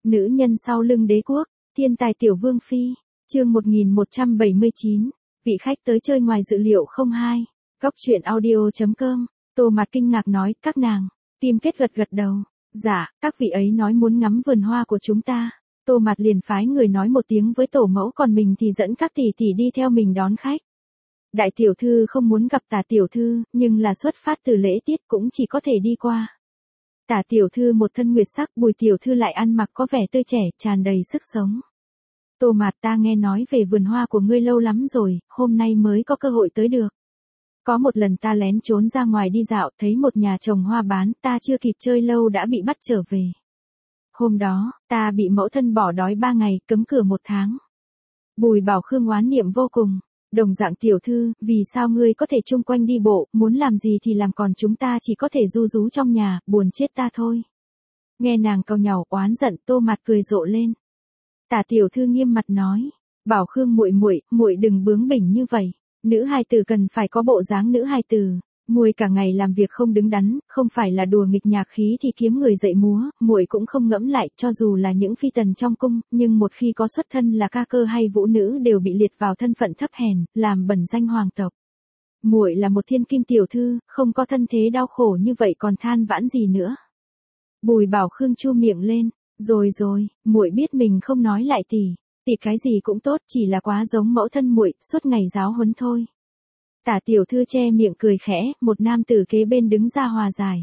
Nữ nhân sau lưng đế quốc, thiên tài tiểu vương phi, chương 1179, vị khách tới chơi ngoài dự liệu không hai, góc truyện audio.com, Tô Mạt kinh ngạc nói, các nàng, Tim Kết gật gật đầu, dạ, các vị ấy nói muốn ngắm vườn hoa của chúng ta, Tô Mạt liền phái người nói một tiếng với tổ mẫu còn mình thì dẫn các tỷ tỷ đi theo mình đón khách. Đại tiểu thư không muốn gặp Tả tiểu thư, nhưng là xuất phát từ lễ tiết cũng chỉ có thể đi qua. Tả tiểu thư một thân nguyệt sắc, Bùi tiểu thư lại ăn mặc có vẻ tươi trẻ, tràn đầy sức sống. Tô Mạt, ta nghe nói về vườn hoa của ngươi lâu lắm rồi, hôm nay mới có cơ hội tới được. Có một lần ta lén trốn ra ngoài đi dạo, thấy một nhà trồng hoa bán, ta chưa kịp chơi lâu đã bị bắt trở về. Hôm đó, ta bị mẫu thân bỏ đói 3 ngày, cấm cửa 1 tháng. Bùi Bảo Khương oán niệm vô cùng. Đồng dạng tiểu thư, vì sao ngươi có thể chung quanh đi bộ, muốn làm gì thì làm, còn chúng ta chỉ có thể ru rú trong nhà, buồn chết ta thôi. Nghe nàng cau nhàu oán giận, Tô Mạt cười rộ lên. Tả tiểu thư nghiêm mặt nói, Bảo Khương muội muội đừng bướng bỉnh như vậy, nữ hài tử cần phải có bộ dáng nữ hài tử. Muội cả ngày làm việc không đứng đắn, không phải là đùa nghịch nhạc khí thì kiếm người dạy múa, muội cũng không ngẫm lại, cho dù là những phi tần trong cung, nhưng một khi có xuất thân là ca cơ hay vũ nữ đều bị liệt vào thân phận thấp hèn, làm bẩn danh hoàng tộc. Muội là một thiên kim tiểu thư, không có thân thế đau khổ như vậy còn than vãn gì nữa. Bùi Bảo Khương chu miệng lên, rồi, muội biết mình không nói lại tỷ cái gì cũng tốt, chỉ là quá giống mẫu thân muội, suốt ngày giáo huấn thôi. Tả tiểu thư che miệng cười khẽ, một nam tử kế bên đứng ra hòa giải.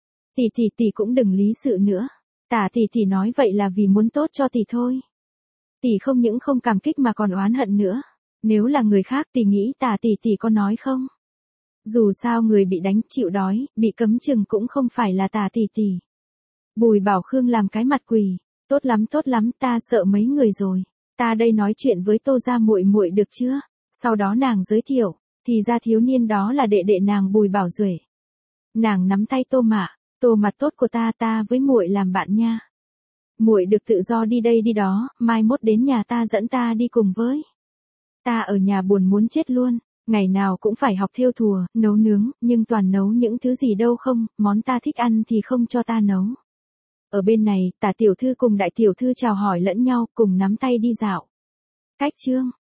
Tỷ cũng đừng lý sự nữa. Tả tỷ nói vậy là vì muốn tốt cho tỷ thôi. Tỷ không những không cảm kích mà còn oán hận nữa. Nếu là người khác tỷ nghĩ Tả tỷ có nói không? Dù sao người bị đánh, chịu đói, bị cấm chừng cũng không phải là Tả tỷ. Bùi Bảo Khương làm cái mặt quỳ. Tốt lắm, ta sợ mấy người rồi. Ta đây nói chuyện với Tô gia muội được chưa? Sau đó nàng giới thiệu. Thì ra thiếu niên đó là đệ đệ nàng Bùi Bảo Duệ. Nàng nắm tay Tô Mạt tốt của ta với muội làm bạn nha. Muội được tự do đi đây đi đó, mai mốt đến nhà ta dẫn ta đi cùng với. Ta ở nhà buồn muốn chết luôn, ngày nào cũng phải học thêu thùa, nấu nướng, nhưng toàn nấu những thứ gì đâu không, món ta thích ăn thì không cho ta nấu. Ở bên này, Tả tiểu thư cùng đại tiểu thư chào hỏi lẫn nhau, cùng nắm tay đi dạo. Cách chương